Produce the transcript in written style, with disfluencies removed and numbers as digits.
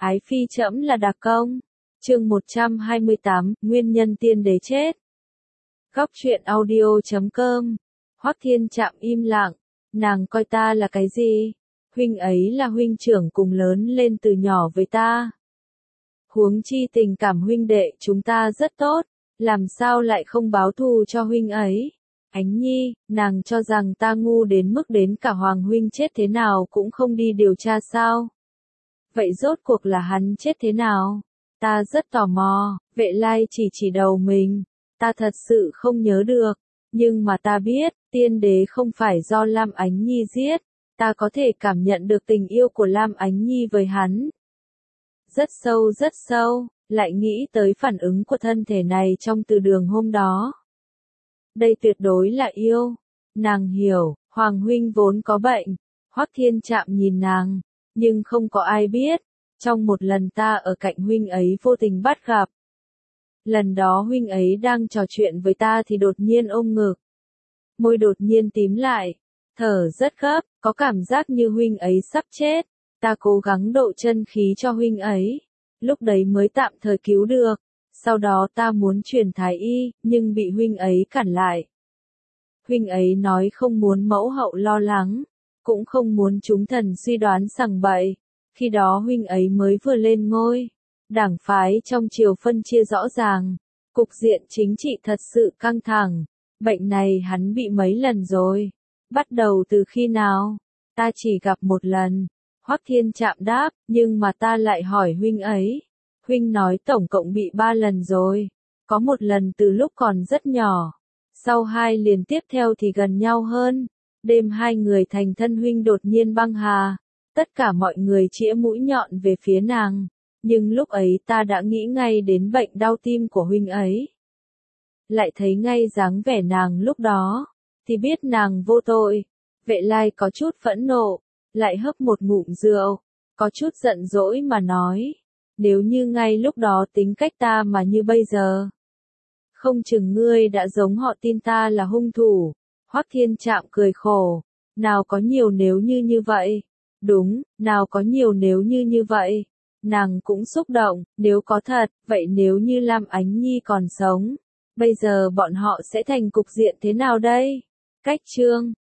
Ái phi trẫm là đặc công. Chương 128, Nguyên nhân tiên đế chết. Góc truyện audio.com. Hoắc Thiên Trạm im lặng, nàng coi ta là cái gì? Huynh ấy là huynh trưởng cùng lớn lên từ nhỏ với ta. Huống chi tình cảm huynh đệ chúng ta rất tốt, làm sao lại không báo thù cho huynh ấy? Ánh Nhi, nàng cho rằng ta ngu đến mức đến cả Hoàng huynh chết thế nào cũng không đi điều tra sao? Vậy rốt cuộc là hắn chết thế nào? Ta rất tò mò. Vệ Lai chỉ đầu mình. Ta thật sự không nhớ được. Nhưng mà ta biết, tiên đế không phải do Lam Ánh Nhi giết. Ta có thể cảm nhận được tình yêu của Lam Ánh Nhi với hắn. Rất sâu, lại nghĩ tới phản ứng của thân thể này trong từ đường hôm đó. Đây tuyệt đối là yêu. Nàng hiểu, Hoàng huynh vốn có bệnh. Hoắc Thiên Trạm nhìn nàng, nhưng không có ai biết. Trong một lần ta ở cạnh huynh ấy vô tình bắt gặp. Lần đó huynh ấy đang trò chuyện với ta thì đột nhiên ôm ngực. Môi đột nhiên tím lại, thở rất gấp, có cảm giác như huynh ấy sắp chết. Ta cố gắng độ chân khí cho huynh ấy, lúc đấy mới tạm thời cứu được. Sau đó ta muốn truyền thái y, nhưng bị huynh ấy cản lại. Huynh ấy nói không muốn mẫu hậu lo lắng, cũng không muốn chúng thần suy đoán sằng bậy. Khi đó huynh ấy mới vừa lên ngôi, đảng phái trong triều phân chia rõ ràng, cục diện chính trị thật sự căng thẳng. Bệnh này hắn bị mấy lần rồi? Bắt đầu từ khi nào? Ta chỉ gặp một lần. Hoắc Thiên Trạm đáp, nhưng mà ta lại hỏi huynh ấy. Huynh nói tổng cộng bị 3 lần rồi. Có một lần từ lúc còn rất nhỏ. Sau 2 liền tiếp theo thì gần nhau hơn. Đêm 2 người thành thân huynh đột nhiên băng hà. Tất cả mọi người chĩa mũi nhọn về phía nàng. Nhưng lúc ấy ta đã nghĩ ngay đến bệnh đau tim của huynh ấy. Lại thấy ngay dáng vẻ nàng lúc đó. Thì biết nàng vô tội. Vệ Lai có chút phẫn nộ. Lại hấp một ngụm rượu. Có chút giận dỗi mà nói. Nếu như ngay lúc đó tính cách ta mà như bây giờ. Không chừng ngươi đã giống họ tin ta là hung thủ. Hoắc Thiên Trạm cười khổ. Nào có nhiều nếu như vậy. Đúng, nào có nhiều nếu như vậy. Nàng cũng xúc động, nếu có thật, vậy nếu như Lam Ánh Nhi còn sống, bây giờ bọn họ sẽ thành cục diện thế nào đây? Cách chương